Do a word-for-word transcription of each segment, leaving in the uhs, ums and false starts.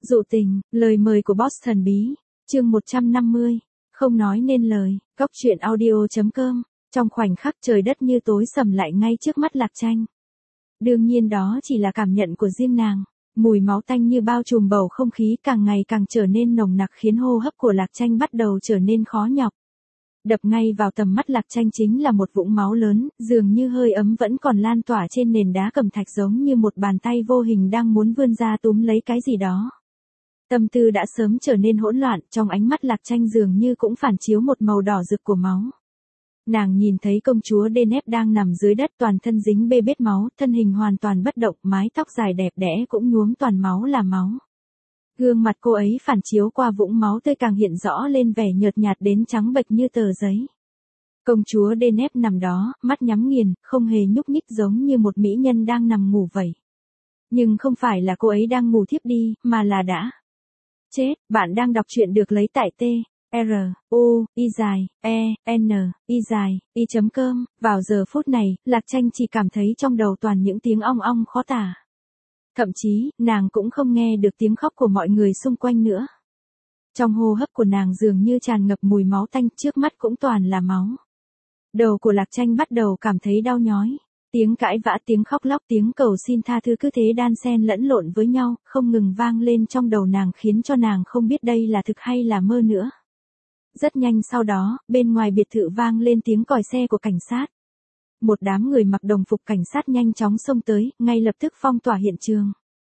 Dụ tình, lời mời của boss thần bí, chương một trăm năm mươi, không nói nên lời, góc truyện audio.com, trong khoảnh khắc trời đất như tối sầm lại ngay trước mắt Lạc Tranh. Đương nhiên đó chỉ là cảm nhận của riêng nàng, mùi máu tanh như bao trùm bầu không khí càng ngày càng trở nên nồng nặc khiến hô hấp của Lạc Tranh bắt đầu trở nên khó nhọc. Đập ngay vào tầm mắt Lạc Tranh chính là một vũng máu lớn, dường như hơi ấm vẫn còn lan tỏa trên nền đá cẩm thạch giống như một bàn tay vô hình đang muốn vươn ra túm lấy cái gì đó. Tâm tư đã sớm trở nên hỗn loạn, trong ánh mắt Lạc Tranh dường như cũng phản chiếu một màu đỏ rực của máu. Nàng nhìn thấy công chúa Deneb đang nằm dưới đất toàn thân dính bê bết máu, thân hình hoàn toàn bất động, mái tóc dài đẹp đẽ cũng nhuốm toàn máu là máu. Gương mặt cô ấy phản chiếu qua vũng máu tươi càng hiện rõ lên vẻ nhợt nhạt đến trắng bệch như tờ giấy. Công chúa Deneb nằm đó, mắt nhắm nghiền, không hề nhúc nhích giống như một mỹ nhân đang nằm ngủ vậy. Nhưng không phải là cô ấy đang ngủ thiếp đi, mà là đã chết. Bạn đang đọc truyện được lấy tại T, R, U, I dài, E, N, I dài, I.com. Vào giờ phút này, Lạc Tranh chỉ cảm thấy trong đầu toàn những tiếng ong ong khó tả. Thậm chí, nàng cũng không nghe được tiếng khóc của mọi người xung quanh nữa. Trong hô hấp của nàng dường như tràn ngập mùi máu tanh, trước mắt cũng toàn là máu. Đầu của Lạc Tranh bắt đầu cảm thấy đau nhói. Tiếng cãi vã, tiếng khóc lóc, tiếng cầu xin tha thứ cứ thế đan xen lẫn lộn với nhau, không ngừng vang lên trong đầu nàng khiến cho nàng không biết đây là thực hay là mơ nữa. Rất nhanh sau đó, bên ngoài biệt thự vang lên tiếng còi xe của cảnh sát. Một đám người mặc đồng phục cảnh sát nhanh chóng xông tới, ngay lập tức phong tỏa hiện trường.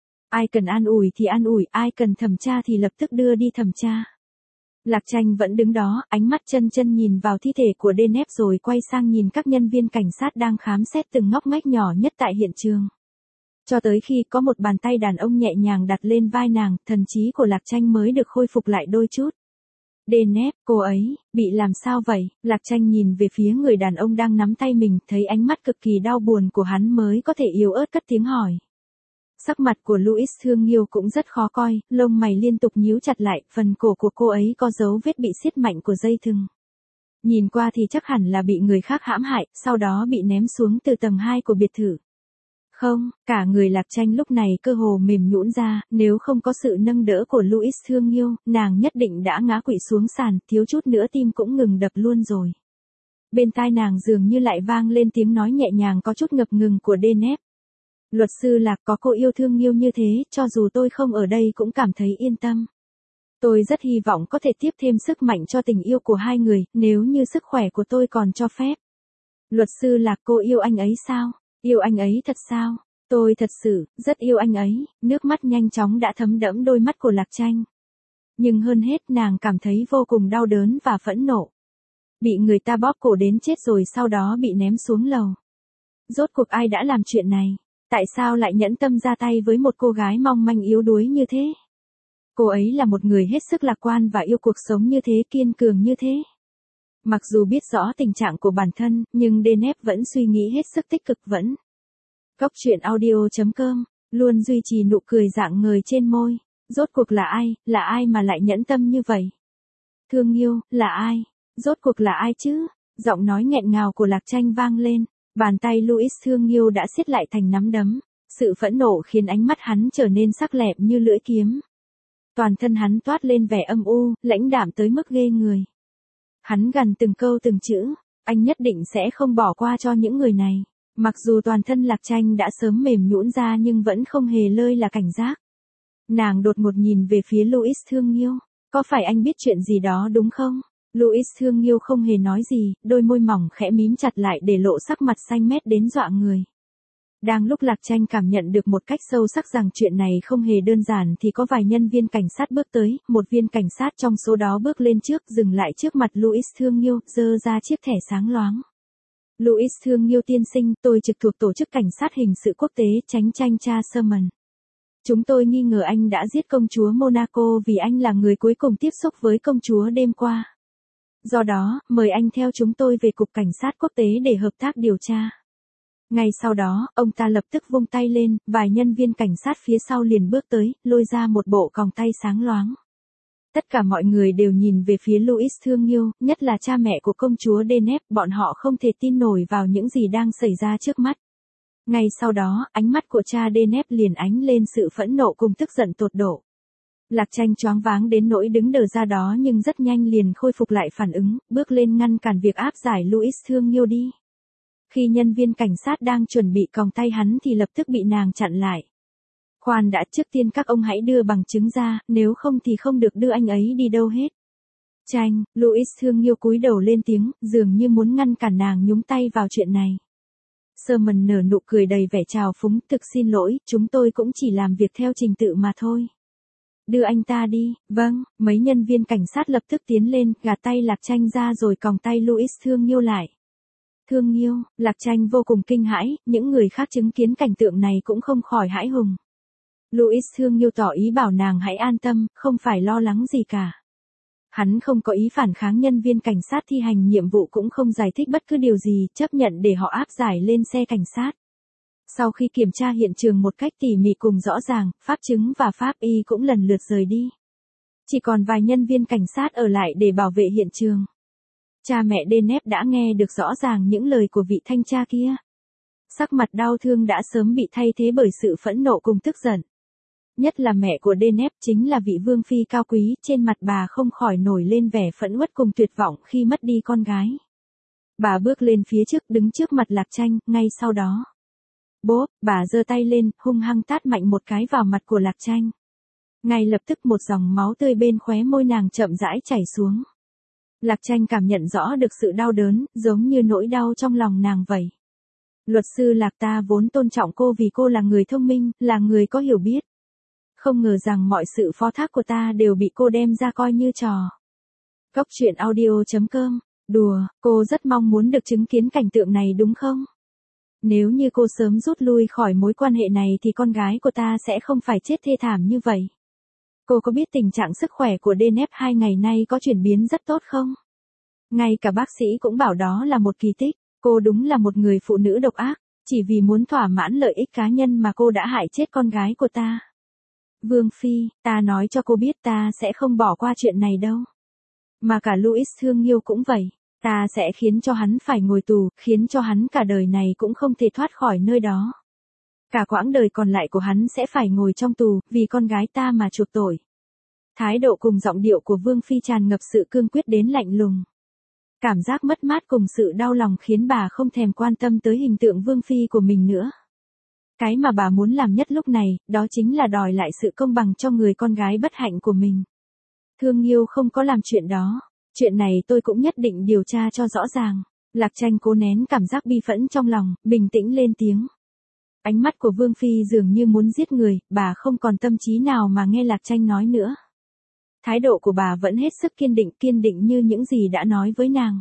Ai cần an ủi thì an ủi, ai cần thẩm tra thì lập tức đưa đi thẩm tra. Lạc Tranh vẫn đứng đó, ánh mắt chân chân nhìn vào thi thể của Deneb rồi quay sang nhìn các nhân viên cảnh sát đang khám xét từng ngóc ngách nhỏ nhất tại hiện trường. Cho tới khi có một bàn tay đàn ông nhẹ nhàng đặt lên vai nàng, thần trí của Lạc Tranh mới được khôi phục lại đôi chút. Deneb, cô ấy, bị làm sao vậy? Lạc Tranh nhìn về phía người đàn ông đang nắm tay mình, thấy ánh mắt cực kỳ đau buồn của hắn mới có thể yếu ớt cất tiếng hỏi. Sắc mặt của Louis Thương Nghiêu cũng rất khó coi, lông mày liên tục nhíu chặt lại, phần cổ của cô ấy có dấu vết bị siết mạnh của dây thừng. Nhìn qua thì chắc hẳn là bị người khác hãm hại, sau đó bị ném xuống từ tầng hai của biệt thự. Không, cả người Lạc Tranh lúc này cơ hồ mềm nhũn ra, nếu không có sự nâng đỡ của Louis Thương Nghiêu, nàng nhất định đã ngã quỵ xuống sàn, thiếu chút nữa tim cũng ngừng đập luôn rồi. Bên tai nàng dường như lại vang lên tiếng nói nhẹ nhàng có chút ngập ngừng của Deneb. Luật sư Lạc, có cô yêu Thương Nghiêu như thế, cho dù tôi không ở đây cũng cảm thấy yên tâm. Tôi rất hy vọng có thể tiếp thêm sức mạnh cho tình yêu của hai người, nếu như sức khỏe của tôi còn cho phép. Luật sư Lạc, cô yêu anh ấy sao? Yêu anh ấy thật sao? Tôi thật sự, rất yêu anh ấy, nước mắt nhanh chóng đã thấm đẫm đôi mắt của Lạc Tranh. Nhưng hơn hết nàng cảm thấy vô cùng đau đớn và phẫn nộ. Bị người ta bóp cổ đến chết rồi sau đó bị ném xuống lầu. Rốt cuộc ai đã làm chuyện này? Tại sao lại nhẫn tâm ra tay với một cô gái mong manh yếu đuối như thế? Cô ấy là một người hết sức lạc quan và yêu cuộc sống như thế, kiên cường như thế. Mặc dù biết rõ tình trạng của bản thân, nhưng Deneb vẫn suy nghĩ hết sức tích cực vẫn. Góc truyện audio.com, luôn duy trì nụ cười rạng ngời trên môi. Rốt cuộc là ai, là ai mà lại nhẫn tâm như vậy? Thương Nghiêu, là ai? Rốt cuộc là ai chứ? Giọng nói nghẹn ngào của Lạc Tranh vang lên. Bàn tay Louis Thương Nghiêu đã siết lại thành nắm đấm. Sự phẫn nộ khiến ánh mắt hắn trở nên sắc lẹm như lưỡi kiếm. Toàn thân hắn toát lên vẻ âm u, lãnh đạm tới mức ghê người. Hắn gằn từng câu từng chữ, anh nhất định sẽ không bỏ qua cho những người này. Mặc dù toàn thân Lạc Tranh đã sớm mềm nhũn ra nhưng vẫn không hề lơi là cảnh giác. Nàng đột ngột nhìn về phía Louis Thương Nghiêu, có phải anh biết chuyện gì đó đúng không? Louis Thương Nghiêu không hề nói gì, đôi môi mỏng khẽ mím chặt lại để lộ sắc mặt xanh mét đến dọa người. Đang lúc Lạc Tranh cảm nhận được một cách sâu sắc rằng chuyện này không hề đơn giản thì có vài nhân viên cảnh sát bước tới, một viên cảnh sát trong số đó bước lên trước dừng lại trước mặt Louis Thương Nghiêu, giơ ra chiếc thẻ sáng loáng. Louis Thương Nghiêu tiên sinh, tôi trực thuộc tổ chức cảnh sát hình sự quốc tế Chánh Tranh Cha Sherman. Chúng tôi nghi ngờ anh đã giết công chúa Monaco vì anh là người cuối cùng tiếp xúc với công chúa đêm qua. Do đó, mời anh theo chúng tôi về Cục Cảnh sát Quốc tế để hợp tác điều tra. Ngay sau đó, ông ta lập tức vung tay lên, vài nhân viên cảnh sát phía sau liền bước tới, lôi ra một bộ còng tay sáng loáng. Tất cả mọi người đều nhìn về phía Louis Thương Nghiêu, nhất là cha mẹ của công chúa Deneb, bọn họ không thể tin nổi vào những gì đang xảy ra trước mắt. Ngay sau đó, ánh mắt của cha Deneb liền ánh lên sự phẫn nộ cùng tức giận tột độ. Lạc Tranh choáng váng đến nỗi đứng đờ ra đó nhưng rất nhanh liền khôi phục lại phản ứng, bước lên ngăn cản việc áp giải Louis Thương Nghiêu đi. Khi nhân viên cảnh sát đang chuẩn bị còng tay hắn thì lập tức bị nàng chặn lại. Khoan đã, trước tiên các ông hãy đưa bằng chứng ra, nếu không thì không được đưa anh ấy đi đâu hết. Tranh, Louis Thương Nghiêu cúi đầu lên tiếng, dường như muốn ngăn cản nàng nhúng tay vào chuyện này. Sherman nở nụ cười đầy vẻ trào phúng, thực xin lỗi, chúng tôi cũng chỉ làm việc theo trình tự mà thôi. Đưa anh ta đi, vâng, mấy nhân viên cảnh sát lập tức tiến lên, gạt tay Lạc Tranh ra rồi còng tay Louis Thương Nghiêu lại. Thương Nghiêu, Lạc Tranh vô cùng kinh hãi, những người khác chứng kiến cảnh tượng này cũng không khỏi hãi hùng. Louis Thương Nghiêu tỏ ý bảo nàng hãy an tâm, không phải lo lắng gì cả. Hắn không có ý phản kháng nhân viên cảnh sát thi hành nhiệm vụ cũng không giải thích bất cứ điều gì, chấp nhận để họ áp giải lên xe cảnh sát. Sau khi kiểm tra hiện trường một cách tỉ mỉ cùng rõ ràng, pháp chứng và pháp y cũng lần lượt rời đi. Chỉ còn vài nhân viên cảnh sát ở lại để bảo vệ hiện trường. Cha mẹ Deneb đã nghe được rõ ràng những lời của vị thanh tra kia. Sắc mặt đau thương đã sớm bị thay thế bởi sự phẫn nộ cùng tức giận. Nhất là mẹ của Deneb chính là vị vương phi cao quý, trên mặt bà không khỏi nổi lên vẻ phẫn uất cùng tuyệt vọng khi mất đi con gái. Bà bước lên phía trước đứng trước mặt Lạc Tranh, ngay sau đó. Bốp, bà giơ tay lên, hung hăng tát mạnh một cái vào mặt của Lạc Tranh. Ngay lập tức một dòng máu tươi bên khóe môi nàng chậm rãi chảy xuống. Lạc Tranh cảm nhận rõ được sự đau đớn, giống như nỗi đau trong lòng nàng vậy. Luật sư Lạc, ta vốn tôn trọng cô vì cô là người thông minh, là người có hiểu biết. Không ngờ rằng mọi sự phó thác của ta đều bị cô đem ra coi như trò. Cốc truyện audio chấm com. Đùa, cô rất mong muốn được chứng kiến cảnh tượng này đúng không? Nếu như cô sớm rút lui khỏi mối quan hệ này thì con gái của ta sẽ không phải chết thê thảm như vậy. Cô có biết tình trạng sức khỏe của Deneb hai ngày nay có chuyển biến rất tốt không? Ngay cả bác sĩ cũng bảo đó là một kỳ tích. Cô đúng là một người phụ nữ độc ác, chỉ vì muốn thỏa mãn lợi ích cá nhân mà cô đã hại chết con gái của ta. Vương Phi, ta nói cho cô biết ta sẽ không bỏ qua chuyện này đâu. Mà cả Louis Thương Nghiêu cũng vậy. Ta sẽ khiến cho hắn phải ngồi tù, khiến cho hắn cả đời này cũng không thể thoát khỏi nơi đó. Cả quãng đời còn lại của hắn sẽ phải ngồi trong tù, vì con gái ta mà chuộc tội. Thái độ cùng giọng điệu của Vương Phi tràn ngập sự cương quyết đến lạnh lùng. Cảm giác mất mát cùng sự đau lòng khiến bà không thèm quan tâm tới hình tượng Vương Phi của mình nữa. Cái mà bà muốn làm nhất lúc này, đó chính là đòi lại sự công bằng cho người con gái bất hạnh của mình. Thương Nghiêu không có làm chuyện đó. Chuyện này tôi cũng nhất định điều tra cho rõ ràng. Lạc Tranh cố nén cảm giác bi phẫn trong lòng, bình tĩnh lên tiếng. Ánh mắt của Vương Phi dường như muốn giết người, bà không còn tâm trí nào mà nghe Lạc Tranh nói nữa. Thái độ của bà vẫn hết sức kiên định, kiên định như những gì đã nói với nàng.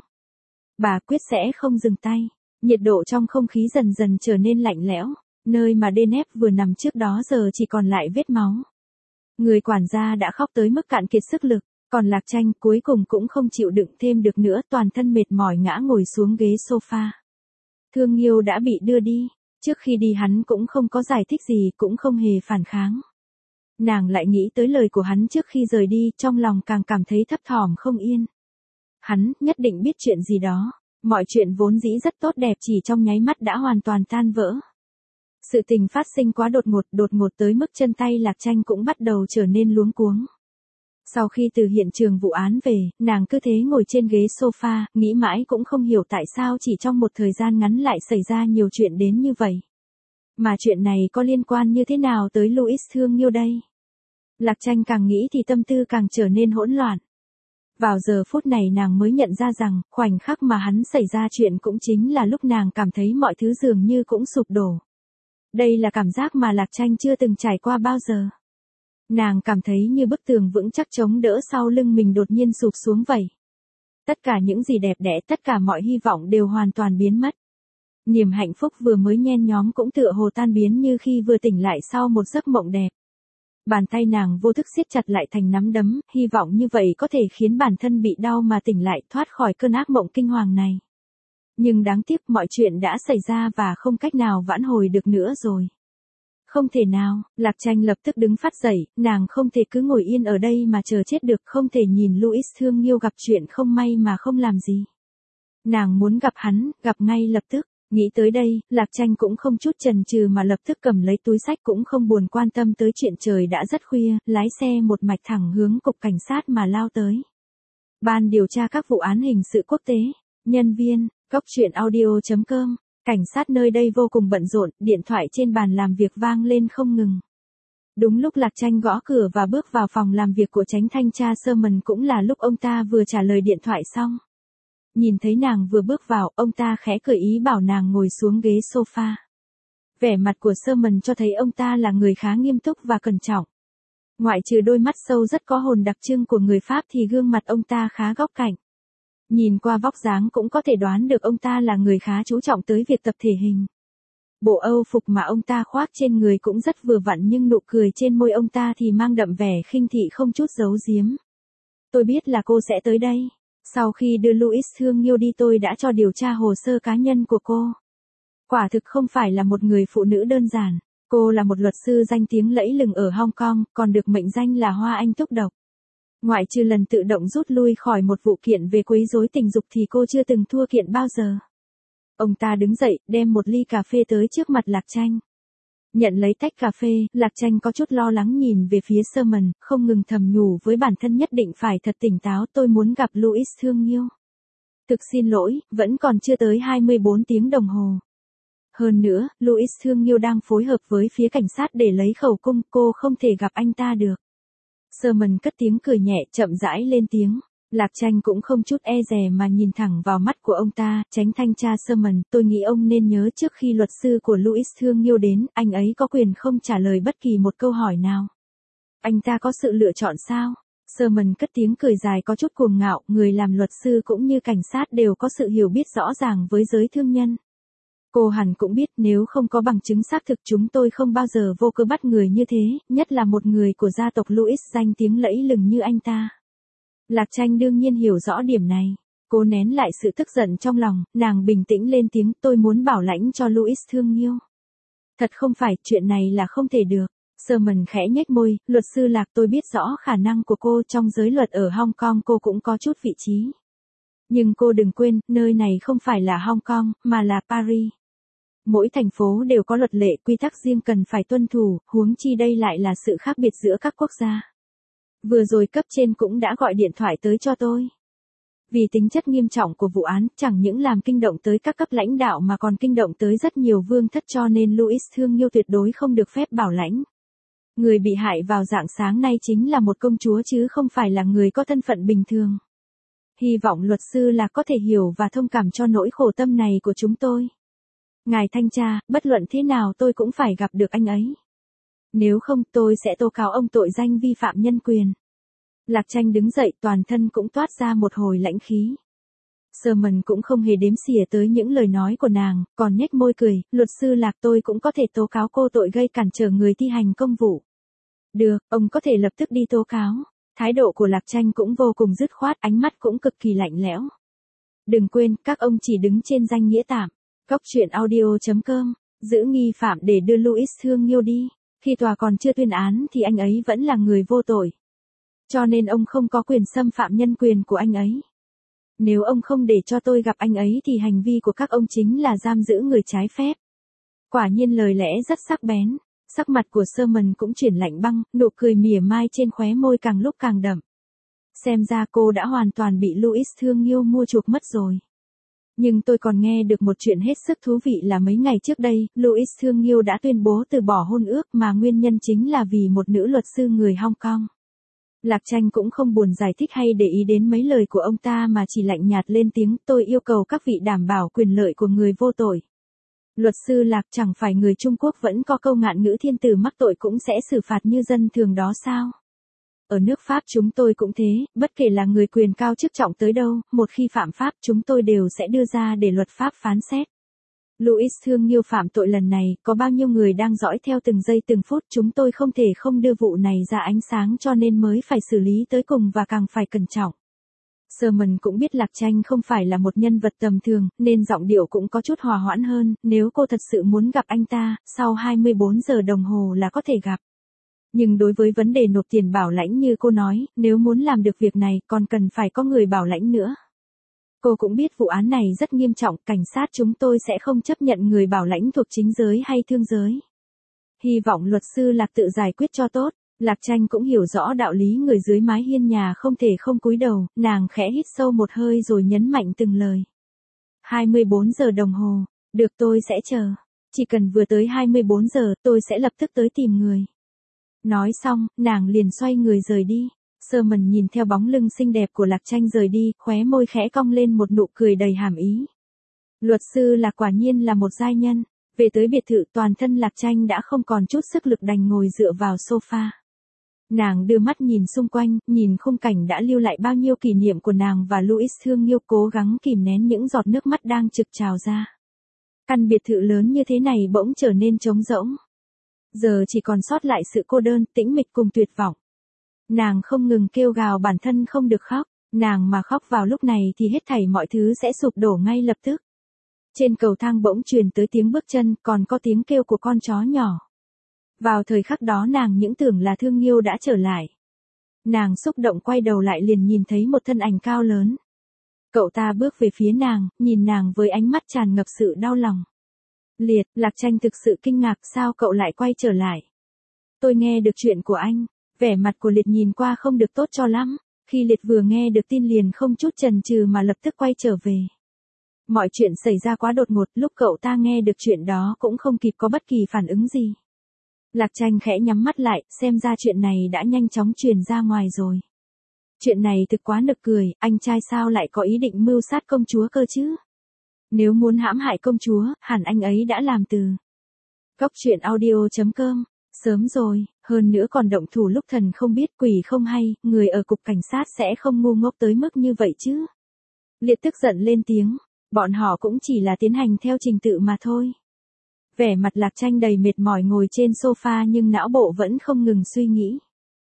Bà quyết sẽ không dừng tay. Nhiệt độ trong không khí dần dần trở nên lạnh lẽo, nơi mà Deneb vừa nằm trước đó giờ chỉ còn lại vết máu. Người quản gia đã khóc tới mức cạn kiệt sức lực. Còn Lạc Tranh cuối cùng cũng không chịu đựng thêm được nữa, toàn thân mệt mỏi ngã ngồi xuống ghế sofa. Thương Nghiêu đã bị đưa đi, trước khi đi hắn cũng không có giải thích gì, cũng không hề phản kháng. Nàng lại nghĩ tới lời của hắn trước khi rời đi, trong lòng càng cảm thấy thấp thỏm không yên. Hắn nhất định biết chuyện gì đó, mọi chuyện vốn dĩ rất tốt đẹp chỉ trong nháy mắt đã hoàn toàn tan vỡ. Sự tình phát sinh quá đột ngột, đột ngột tới mức chân tay Lạc Tranh cũng bắt đầu trở nên luống cuống. Sau khi từ hiện trường vụ án về, nàng cứ thế ngồi trên ghế sofa, nghĩ mãi cũng không hiểu tại sao chỉ trong một thời gian ngắn lại xảy ra nhiều chuyện đến như vậy. Mà chuyện này có liên quan như thế nào tới Louis Thương Nghiêu đây? Lạc Tranh càng nghĩ thì tâm tư càng trở nên hỗn loạn. Vào giờ phút này nàng mới nhận ra rằng, khoảnh khắc mà hắn xảy ra chuyện cũng chính là lúc nàng cảm thấy mọi thứ dường như cũng sụp đổ. Đây là cảm giác mà Lạc Tranh chưa từng trải qua bao giờ. Nàng cảm thấy như bức tường vững chắc chống đỡ sau lưng mình đột nhiên sụp xuống vậy. Tất cả những gì đẹp đẽ, tất cả mọi hy vọng đều hoàn toàn biến mất. Niềm hạnh phúc vừa mới nhen nhóm cũng tựa hồ tan biến như khi vừa tỉnh lại sau một giấc mộng đẹp. Bàn tay nàng vô thức siết chặt lại thành nắm đấm, hy vọng như vậy có thể khiến bản thân bị đau mà tỉnh lại, thoát khỏi cơn ác mộng kinh hoàng này. Nhưng đáng tiếc mọi chuyện đã xảy ra và không cách nào vãn hồi được nữa rồi. Không thể nào, Lạc Tranh lập tức đứng phát dậy, nàng không thể cứ ngồi yên ở đây mà chờ chết được, không thể nhìn Louis Thương Nghiêu gặp chuyện không may mà không làm gì. Nàng muốn gặp hắn, gặp ngay lập tức. Nghĩ tới đây, Lạc Tranh cũng không chút chần chừ mà lập tức cầm lấy túi xách cũng không buồn quan tâm tới chuyện trời đã rất khuya, lái xe một mạch thẳng hướng cục cảnh sát mà lao tới. Ban điều tra các vụ án hình sự quốc tế, nhân viên, cốc truyện audio chấm com, cảnh sát nơi đây vô cùng bận rộn, điện thoại trên bàn làm việc vang lên không ngừng. Đúng lúc Lạc Tranh gõ cửa và bước vào phòng làm việc của chánh thanh tra Sherman cũng là lúc ông ta vừa trả lời điện thoại xong. Nhìn thấy nàng vừa bước vào, ông ta khẽ cười ý bảo nàng ngồi xuống ghế sofa. Vẻ mặt của Sherman cho thấy ông ta là người khá nghiêm túc và cẩn trọng. Ngoại trừ đôi mắt sâu rất có hồn đặc trưng của người Pháp thì gương mặt ông ta khá góc cạnh. Nhìn qua vóc dáng cũng có thể đoán được ông ta là người khá chú trọng tới việc tập thể hình. Bộ âu phục mà ông ta khoác trên người cũng rất vừa vặn nhưng nụ cười trên môi ông ta thì mang đậm vẻ khinh thị không chút giấu giếm. Tôi biết là cô sẽ tới đây. Sau khi đưa Louis Thương Nghiêu đi tôi đã cho điều tra hồ sơ cá nhân của cô. Quả thực không phải là một người phụ nữ đơn giản. Cô là một luật sư danh tiếng lẫy lừng ở Hong Kong, còn được mệnh danh là Hoa Anh Túc Độc. Ngoại trừ lần tự động rút lui khỏi một vụ kiện về quấy rối tình dục thì cô chưa từng thua kiện bao giờ. Ông ta đứng dậy, đem một ly cà phê tới trước mặt Lạc Tranh. Nhận lấy tách cà phê, Lạc Tranh có chút lo lắng nhìn về phía Sherman, không ngừng thầm nhủ với bản thân nhất định phải thật tỉnh táo, tôi muốn gặp Louis Thương Nghiêu. Thực xin lỗi, vẫn còn chưa tới hai mươi bốn tiếng đồng hồ. Hơn nữa, Louis Thương Nghiêu đang phối hợp với phía cảnh sát để lấy khẩu cung, cô không thể gặp anh ta được. Sherman cất tiếng cười nhẹ, chậm rãi lên tiếng. Lạc Tranh cũng không chút e dè mà nhìn thẳng vào mắt của ông ta, chánh thanh tra Sherman, tôi nghĩ ông nên nhớ trước khi luật sư của Louis Thương Nghiêu đến, anh ấy có quyền không trả lời bất kỳ một câu hỏi nào. Anh ta có sự lựa chọn sao? Sherman cất tiếng cười dài có chút cuồng ngạo, người làm luật sư cũng như cảnh sát đều có sự hiểu biết rõ ràng với giới thương nhân. Cô hẳn cũng biết nếu không có bằng chứng xác thực chúng tôi không bao giờ vô cớ bắt người như thế, nhất là một người của gia tộc Louis danh tiếng lẫy lừng như anh ta. Lạc Tranh đương nhiên hiểu rõ điểm này. Cô nén lại sự tức giận trong lòng, nàng bình tĩnh lên tiếng, tôi muốn bảo lãnh cho Louis Thương Nghiêu. Thật không phải, chuyện này là không thể được. Sherman khẽ nhếch môi, luật sư Lạc, tôi biết rõ khả năng của cô trong giới luật ở Hong Kong, cô cũng có chút vị trí. Nhưng cô đừng quên, nơi này không phải là Hong Kong, mà là Paris. Mỗi thành phố đều có luật lệ, quy tắc riêng cần phải tuân thủ, huống chi đây lại là sự khác biệt giữa các quốc gia. Vừa rồi cấp trên cũng đã gọi điện thoại tới cho tôi. Vì tính chất nghiêm trọng của vụ án, chẳng những làm kinh động tới các cấp lãnh đạo mà còn kinh động tới rất nhiều vương thất cho nên Louis Thương Nghiêu tuyệt đối không được phép bảo lãnh. Người bị hại vào rạng sáng nay chính là một công chúa chứ không phải là người có thân phận bình thường. Hy vọng luật sư là có thể hiểu và thông cảm cho nỗi khổ tâm này của chúng tôi. Ngài thanh tra, bất luận thế nào tôi cũng phải gặp được anh ấy. Nếu không tôi sẽ tố cáo ông tội danh vi phạm nhân quyền. Lạc Tranh đứng dậy toàn thân cũng toát ra một hồi lãnh khí. Sherman cũng không hề đếm xỉa tới những lời nói của nàng, còn nhếch môi cười, luật sư Lạc tôi cũng có thể tố cáo cô tội gây cản trở người thi hành công vụ. Được, ông có thể lập tức đi tố cáo. Thái độ của Lạc Tranh cũng vô cùng dứt khoát, ánh mắt cũng cực kỳ lạnh lẽo. Đừng quên, các ông chỉ đứng trên danh nghĩa tạm. Cốc truyện audio chấm com, giữ nghi phạm để đưa Louis Thương Nghiêu đi. Khi tòa còn chưa tuyên án thì anh ấy vẫn là người vô tội. Cho nên ông không có quyền xâm phạm nhân quyền của anh ấy. Nếu ông không để cho tôi gặp anh ấy thì hành vi của các ông chính là giam giữ người trái phép. Quả nhiên lời lẽ rất sắc bén. Sắc mặt của Sherman cũng chuyển lạnh băng, nụ cười mỉa mai trên khóe môi càng lúc càng đậm. Xem ra cô đã hoàn toàn bị Louis Thương Nghiêu mua chuộc mất rồi. Nhưng tôi còn nghe được một chuyện hết sức thú vị là mấy ngày trước đây, Louis Thương Nghiêu đã tuyên bố từ bỏ hôn ước mà nguyên nhân chính là vì một nữ luật sư người Hong Kong. Lạc Tranh cũng không buồn giải thích hay để ý đến mấy lời của ông ta mà chỉ lạnh nhạt lên tiếng, tôi yêu cầu các vị đảm bảo quyền lợi của người vô tội. Luật sư Lạc, chẳng phải người Trung Quốc vẫn có câu ngạn ngữ thiên tử mắc tội cũng sẽ xử phạt như dân thường đó sao? Ở nước Pháp chúng tôi cũng thế, bất kể là người quyền cao chức trọng tới đâu, một khi phạm pháp chúng tôi đều sẽ đưa ra để luật pháp phán xét. Louis Thương Nghiêu phạm tội lần này, có bao nhiêu người đang dõi theo từng giây từng phút, chúng tôi không thể không đưa vụ này ra ánh sáng cho nên mới phải xử lý tới cùng và càng phải cẩn trọng. Sherman cũng biết Lạc Tranh không phải là một nhân vật tầm thường, nên giọng điệu cũng có chút hòa hoãn hơn, nếu cô thật sự muốn gặp anh ta, sau hai mươi bốn giờ đồng hồ là có thể gặp. Nhưng đối với vấn đề nộp tiền bảo lãnh như cô nói, nếu muốn làm được việc này còn cần phải có người bảo lãnh nữa. Cô cũng biết vụ án này rất nghiêm trọng, cảnh sát chúng tôi sẽ không chấp nhận người bảo lãnh thuộc chính giới hay thương giới. Hy vọng luật sư Lạc tự giải quyết cho tốt. Lạc Tranh cũng hiểu rõ đạo lý người dưới mái hiên nhà không thể không cúi đầu, nàng khẽ hít sâu một hơi rồi nhấn mạnh từng lời. hai mươi bốn giờ đồng hồ, được tôi sẽ chờ. Chỉ cần vừa tới hai mươi bốn giờ tôi sẽ lập tức tới tìm người. Nói xong, nàng liền xoay người rời đi. Sherman nhìn theo bóng lưng xinh đẹp của Lạc Tranh rời đi, khóe môi khẽ cong lên một nụ cười đầy hàm ý. Luật sư Lạc quả nhiên là một giai nhân. Về tới biệt thự toàn thân Lạc Tranh đã không còn chút sức lực đành ngồi dựa vào sofa. Nàng đưa mắt nhìn xung quanh, nhìn khung cảnh đã lưu lại bao nhiêu kỷ niệm của nàng và Louis thương yêu cố gắng kìm nén những giọt nước mắt đang trực trào ra. Căn biệt thự lớn như thế này bỗng trở nên trống rỗng. Giờ chỉ còn sót lại sự cô đơn, tĩnh mịch cùng tuyệt vọng. Nàng không ngừng kêu gào bản thân không được khóc, nàng mà khóc vào lúc này thì hết thảy mọi thứ sẽ sụp đổ ngay lập tức. Trên cầu thang bỗng truyền tới tiếng bước chân, còn có tiếng kêu của con chó nhỏ. Vào thời khắc đó nàng những tưởng là thương yêu đã trở lại. Nàng xúc động quay đầu lại liền nhìn thấy một thân ảnh cao lớn. Cậu ta bước về phía nàng, nhìn nàng với ánh mắt tràn ngập sự đau lòng. Liệt, Lạc Tranh thực sự kinh ngạc sao cậu lại quay trở lại. Tôi nghe được chuyện của anh, vẻ mặt của Liệt nhìn qua không được tốt cho lắm. Khi Liệt vừa nghe được tin liền không chút chần chừ mà lập tức quay trở về. Mọi chuyện xảy ra quá đột ngột, lúc cậu ta nghe được chuyện đó cũng không kịp có bất kỳ phản ứng gì. Lạc Tranh khẽ nhắm mắt lại, xem ra chuyện này đã nhanh chóng truyền ra ngoài rồi. Chuyện này thực quá nực cười, anh trai sao lại có ý định mưu sát công chúa cơ chứ? Nếu muốn hãm hại công chúa, hẳn anh ấy đã làm từ. Góc truyện audio chấm com, sớm rồi, hơn nữa còn động thủ lúc thần không biết quỷ không hay, người ở cục cảnh sát sẽ không ngu ngốc tới mức như vậy chứ. Liệt tức giận lên tiếng, bọn họ cũng chỉ là tiến hành theo trình tự mà thôi. Vẻ mặt Lạc Tranh đầy mệt mỏi ngồi trên sofa nhưng não bộ vẫn không ngừng suy nghĩ.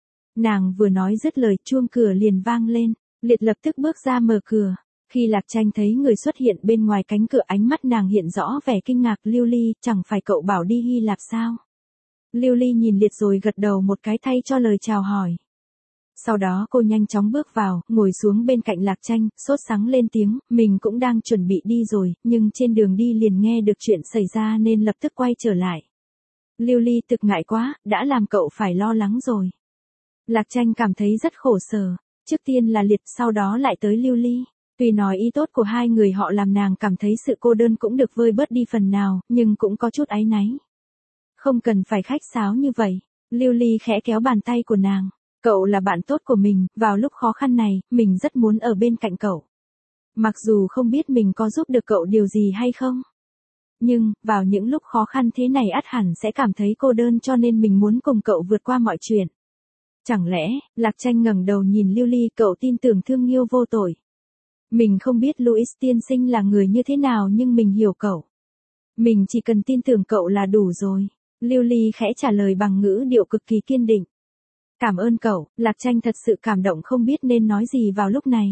Nàng vừa nói dứt lời chuông cửa liền vang lên, Liệt lập tức bước ra mở cửa. Khi Lạc Tranh thấy người xuất hiện bên ngoài cánh cửa ánh mắt nàng hiện rõ vẻ kinh ngạc. Lưu Ly, chẳng phải cậu bảo đi Hy Lạp sao? Lưu Ly nhìn Liệt rồi gật đầu một cái thay cho lời chào hỏi. Sau đó cô nhanh chóng bước vào, ngồi xuống bên cạnh Lạc Tranh, sốt sắng lên tiếng, mình cũng đang chuẩn bị đi rồi, nhưng trên đường đi liền nghe được chuyện xảy ra nên lập tức quay trở lại. Lưu Ly thực ngại quá, đã làm cậu phải lo lắng rồi. Lạc Tranh cảm thấy rất khổ sở, trước tiên là Liệt sau đó lại tới Lưu Ly. Tuy nói ý tốt của hai người họ làm nàng cảm thấy sự cô đơn cũng được vơi bớt đi phần nào, nhưng cũng có chút áy náy. Không cần phải khách sáo như vậy, Lưu Ly khẽ kéo bàn tay của nàng. Cậu là bạn tốt của mình, vào lúc khó khăn này, mình rất muốn ở bên cạnh cậu. Mặc dù không biết mình có giúp được cậu điều gì hay không. Nhưng, vào những lúc khó khăn thế này ắt hẳn sẽ cảm thấy cô đơn cho nên mình muốn cùng cậu vượt qua mọi chuyện. Chẳng lẽ, Lạc Tranh ngẩng đầu nhìn Lưu Ly, cậu tin tưởng thương yêu vô tội. Mình không biết Louis tiên sinh là người như thế nào nhưng mình hiểu cậu. Mình chỉ cần tin tưởng cậu là đủ rồi. Lưu Ly khẽ trả lời bằng ngữ điệu cực kỳ kiên định. Cảm ơn cậu, Lạc Tranh thật sự cảm động không biết nên nói gì vào lúc này.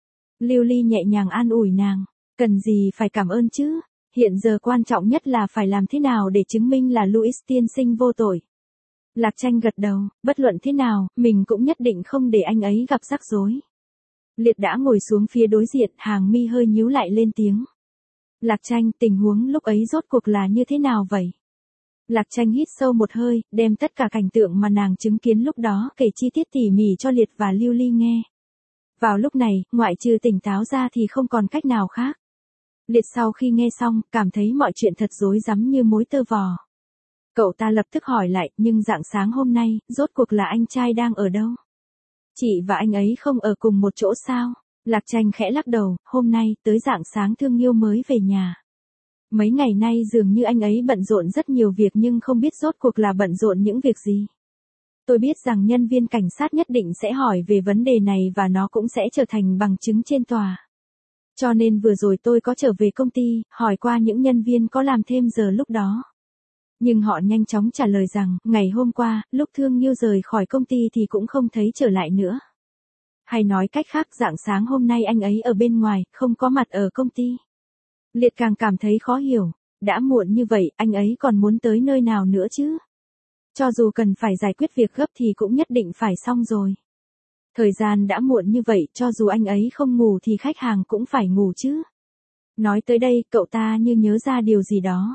Lưu Ly nhẹ nhàng an ủi nàng, cần gì phải cảm ơn chứ, hiện giờ quan trọng nhất là phải làm thế nào để chứng minh là Louis tiên sinh vô tội. Lạc Tranh gật đầu, bất luận thế nào, mình cũng nhất định không để anh ấy gặp rắc rối. Liệt đã ngồi xuống phía đối diện, hàng mi hơi nhíu lại lên tiếng. Lạc Tranh, tình huống lúc ấy rốt cuộc là như thế nào vậy? Lạc Tranh hít sâu một hơi, đem tất cả cảnh tượng mà nàng chứng kiến lúc đó kể chi tiết tỉ mỉ cho Liệt và Lưu Ly nghe. Vào lúc này, ngoại trừ tỉnh táo ra thì không còn cách nào khác. Liệt sau khi nghe xong, cảm thấy mọi chuyện thật rối rắm như mối tơ vò. Cậu ta lập tức hỏi lại, nhưng rạng sáng hôm nay, rốt cuộc là anh trai đang ở đâu? Chị và anh ấy không ở cùng một chỗ sao? Lạc Tranh khẽ lắc đầu, hôm nay, tới rạng sáng thương yêu mới về nhà. Mấy ngày nay dường như anh ấy bận rộn rất nhiều việc nhưng không biết rốt cuộc là bận rộn những việc gì. Tôi biết rằng nhân viên cảnh sát nhất định sẽ hỏi về vấn đề này và nó cũng sẽ trở thành bằng chứng trên tòa. Cho nên vừa rồi tôi có trở về công ty, hỏi qua những nhân viên có làm thêm giờ lúc đó. Nhưng họ nhanh chóng trả lời rằng, ngày hôm qua, lúc Thương Nghiêu rời khỏi công ty thì cũng không thấy trở lại nữa. Hay nói cách khác, rạng sáng hôm nay anh ấy ở bên ngoài, không có mặt ở công ty. Liệt càng cảm thấy khó hiểu, đã muộn như vậy, anh ấy còn muốn tới nơi nào nữa chứ? Cho dù cần phải giải quyết việc gấp thì cũng nhất định phải xong rồi. Thời gian đã muộn như vậy, cho dù anh ấy không ngủ thì khách hàng cũng phải ngủ chứ. Nói tới đây, cậu ta như nhớ ra điều gì đó.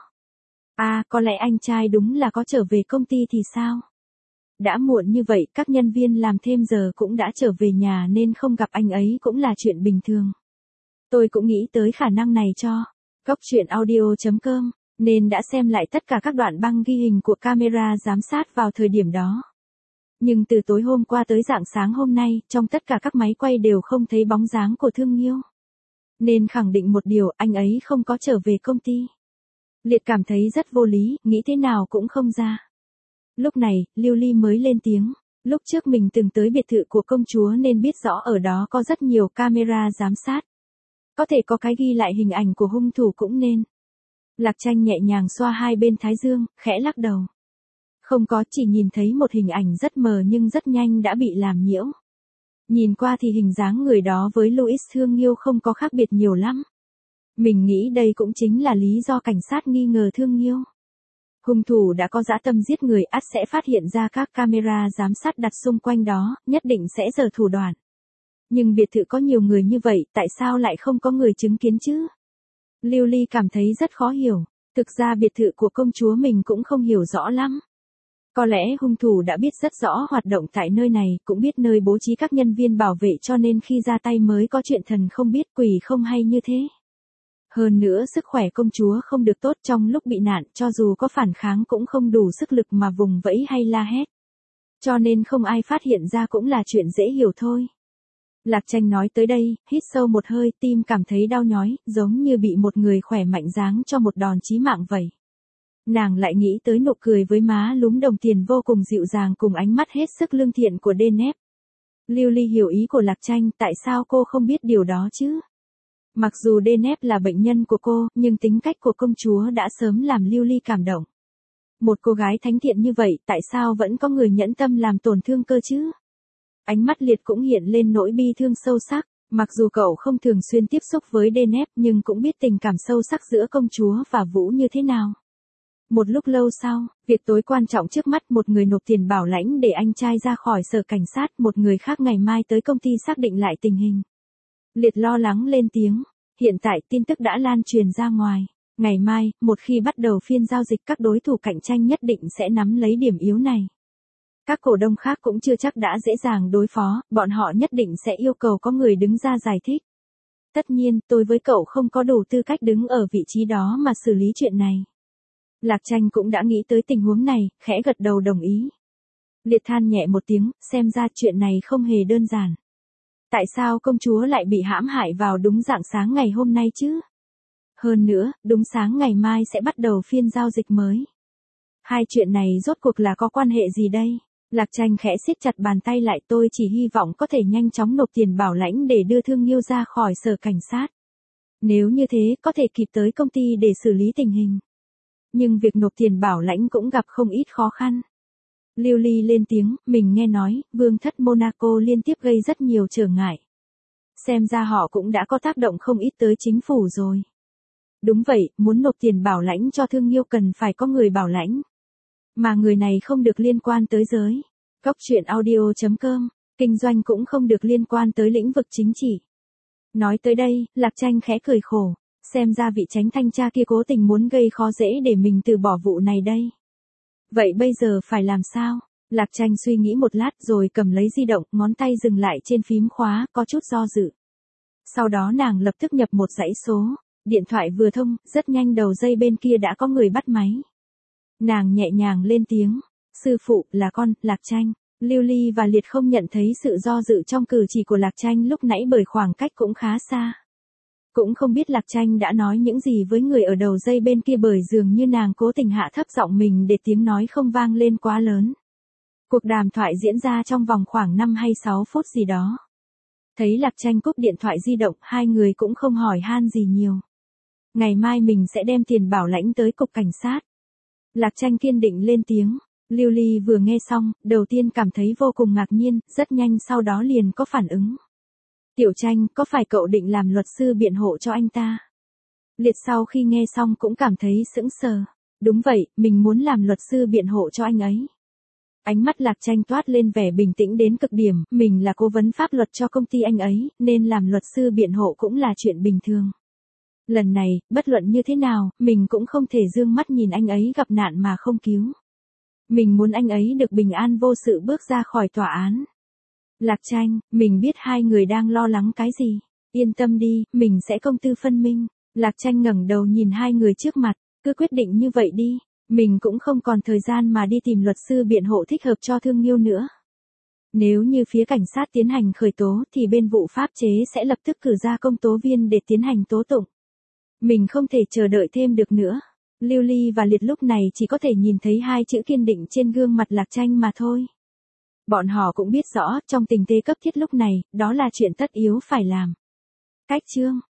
À, có lẽ anh trai đúng là có trở về công ty thì sao? Đã muộn như vậy, các nhân viên làm thêm giờ cũng đã trở về nhà nên không gặp anh ấy cũng là chuyện bình thường. Tôi cũng nghĩ tới khả năng này cho Cốc truyện audio chấm com, nên đã xem lại tất cả các đoạn băng ghi hình của camera giám sát vào thời điểm đó. Nhưng từ tối hôm qua tới rạng sáng hôm nay, trong tất cả các máy quay đều không thấy bóng dáng của Thương Nghiêu. Nên khẳng định một điều, anh ấy không có trở về công ty. Liệt cảm thấy rất vô lý, nghĩ thế nào cũng không ra. Lúc này, Lưu Ly mới lên tiếng. Lúc trước mình từng tới biệt thự của công chúa nên biết rõ ở đó có rất nhiều camera giám sát. Có thể có cái ghi lại hình ảnh của hung thủ cũng nên. Lạc Tranh nhẹ nhàng xoa hai bên thái dương, khẽ lắc đầu. Không có, chỉ nhìn thấy một hình ảnh rất mờ nhưng rất nhanh đã bị làm nhiễu. Nhìn qua thì hình dáng người đó với Louis Thương Nghiêu không có khác biệt nhiều lắm. Mình nghĩ đây cũng chính là lý do cảnh sát nghi ngờ Thương Nghiêu. Hung thủ đã có dã tâm giết người, ắt sẽ phát hiện ra các camera giám sát đặt xung quanh đó, nhất định sẽ giở thủ đoạn. Nhưng biệt thự có nhiều người như vậy, tại sao lại không có người chứng kiến chứ? Lưu Ly cảm thấy rất khó hiểu. Thực ra biệt thự của công chúa mình cũng không hiểu rõ lắm. Có lẽ hung thủ đã biết rất rõ hoạt động tại nơi này, cũng biết nơi bố trí các nhân viên bảo vệ cho nên khi ra tay mới có chuyện thần không biết quỷ không hay như thế. Hơn nữa sức khỏe công chúa không được tốt, trong lúc bị nạn, cho dù có phản kháng cũng không đủ sức lực mà vùng vẫy hay la hét. Cho nên không ai phát hiện ra cũng là chuyện dễ hiểu thôi. Lạc Tranh nói tới đây, hít sâu một hơi, tim cảm thấy đau nhói, giống như bị một người khỏe mạnh giáng cho một đòn chí mạng vậy. Nàng lại nghĩ tới nụ cười với má lúm đồng tiền vô cùng dịu dàng cùng ánh mắt hết sức lương thiện của Denep. Lưu Ly hiểu ý của Lạc Tranh, tại sao cô không biết điều đó chứ? Mặc dù Denep là bệnh nhân của cô, nhưng tính cách của công chúa đã sớm làm Lưu Ly cảm động. Một cô gái thánh thiện như vậy, tại sao vẫn có người nhẫn tâm làm tổn thương cơ chứ? Ánh mắt Liệt cũng hiện lên nỗi bi thương sâu sắc, mặc dù cậu không thường xuyên tiếp xúc với Denep nhưng cũng biết tình cảm sâu sắc giữa công chúa và Vũ như thế nào. Một lúc lâu sau, việc tối quan trọng trước mắt, một người nộp tiền bảo lãnh để anh trai ra khỏi sở cảnh sát, một người khác ngày mai tới công ty xác định lại tình hình. Liệt lo lắng lên tiếng, hiện tại tin tức đã lan truyền ra ngoài. Ngày mai, một khi bắt đầu phiên giao dịch, các đối thủ cạnh tranh nhất định sẽ nắm lấy điểm yếu này. Các cổ đông khác cũng chưa chắc đã dễ dàng đối phó, bọn họ nhất định sẽ yêu cầu có người đứng ra giải thích. Tất nhiên, tôi với cậu không có đủ tư cách đứng ở vị trí đó mà xử lý chuyện này. Lạc Tranh cũng đã nghĩ tới tình huống này, khẽ gật đầu đồng ý. Liệt than nhẹ một tiếng, xem ra chuyện này không hề đơn giản. Tại sao công chúa lại bị hãm hại vào đúng rạng sáng ngày hôm nay chứ? Hơn nữa, đúng sáng ngày mai sẽ bắt đầu phiên giao dịch mới. Hai chuyện này rốt cuộc là có quan hệ gì đây? Lạc Tranh khẽ siết chặt bàn tay lại, tôi chỉ hy vọng có thể nhanh chóng nộp tiền bảo lãnh để đưa Thương Nghiêu ra khỏi sở cảnh sát. Nếu như thế, có thể kịp tới công ty để xử lý tình hình. Nhưng việc nộp tiền bảo lãnh cũng gặp không ít khó khăn. Lưu Ly lên tiếng, mình nghe nói, vương thất Monaco liên tiếp gây rất nhiều trở ngại. Xem ra họ cũng đã có tác động không ít tới chính phủ rồi. Đúng vậy, muốn nộp tiền bảo lãnh cho Thương Nghiêu cần phải có người bảo lãnh. Mà người này không được liên quan tới giới. Cốc truyện audio chấm com, kinh doanh cũng không được liên quan tới lĩnh vực chính trị. Nói tới đây, Lạc Tranh khẽ cười khổ. Xem ra vị tránh thanh tra kia cố tình muốn gây khó dễ để mình từ bỏ vụ này đây. Vậy bây giờ phải làm sao? Lạc Tranh suy nghĩ một lát rồi cầm lấy di động, ngón tay dừng lại trên phím khóa, có chút do dự. Sau đó nàng lập tức nhập một dãy số. Điện thoại vừa thông, rất nhanh đầu dây bên kia đã có người bắt máy. Nàng nhẹ nhàng lên tiếng. Sư phụ, là con, Lạc Tranh. Lưu Ly và Liệt không nhận thấy sự do dự trong cử chỉ của Lạc Tranh lúc nãy bởi khoảng cách cũng khá xa. Cũng không biết Lạc Tranh đã nói những gì với người ở đầu dây bên kia bởi dường như nàng cố tình hạ thấp giọng mình để tiếng nói không vang lên quá lớn. Cuộc đàm thoại diễn ra trong vòng khoảng năm hay sáu phút gì đó. Thấy Lạc Tranh cúp điện thoại di động, hai người cũng không hỏi han gì nhiều. Ngày mai mình sẽ đem tiền bảo lãnh tới cục cảnh sát. Lạc Tranh kiên định lên tiếng. Lưu Ly vừa nghe xong, đầu tiên cảm thấy vô cùng ngạc nhiên, rất nhanh sau đó liền có phản ứng. Tiểu Tranh, có phải cậu định làm luật sư biện hộ cho anh ta? Liệt sau khi nghe xong cũng cảm thấy sững sờ. Đúng vậy, mình muốn làm luật sư biện hộ cho anh ấy. Ánh mắt Lạc Tranh toát lên vẻ bình tĩnh đến cực điểm, mình là cố vấn pháp luật cho công ty anh ấy, nên làm luật sư biện hộ cũng là chuyện bình thường. Lần này, bất luận như thế nào, mình cũng không thể dương mắt nhìn anh ấy gặp nạn mà không cứu. Mình muốn anh ấy được bình an vô sự bước ra khỏi tòa án. Lạc Tranh, mình biết hai người đang lo lắng cái gì. Yên tâm đi, mình sẽ công tư phân minh. Lạc Tranh ngẩng đầu nhìn hai người trước mặt, cứ quyết định như vậy đi. Mình cũng không còn thời gian mà đi tìm luật sư biện hộ thích hợp cho Thương Nghiêu nữa. Nếu như phía cảnh sát tiến hành khởi tố thì bên vụ pháp chế sẽ lập tức cử ra công tố viên để tiến hành tố tụng. Mình không thể chờ đợi thêm được nữa. Lưu Ly và Liệt lúc này chỉ có thể nhìn thấy hai chữ kiên định trên gương mặt Lạc Tranh mà thôi. Bọn họ cũng biết rõ, trong tình thế cấp thiết lúc này, đó là chuyện tất yếu phải làm. Cách chương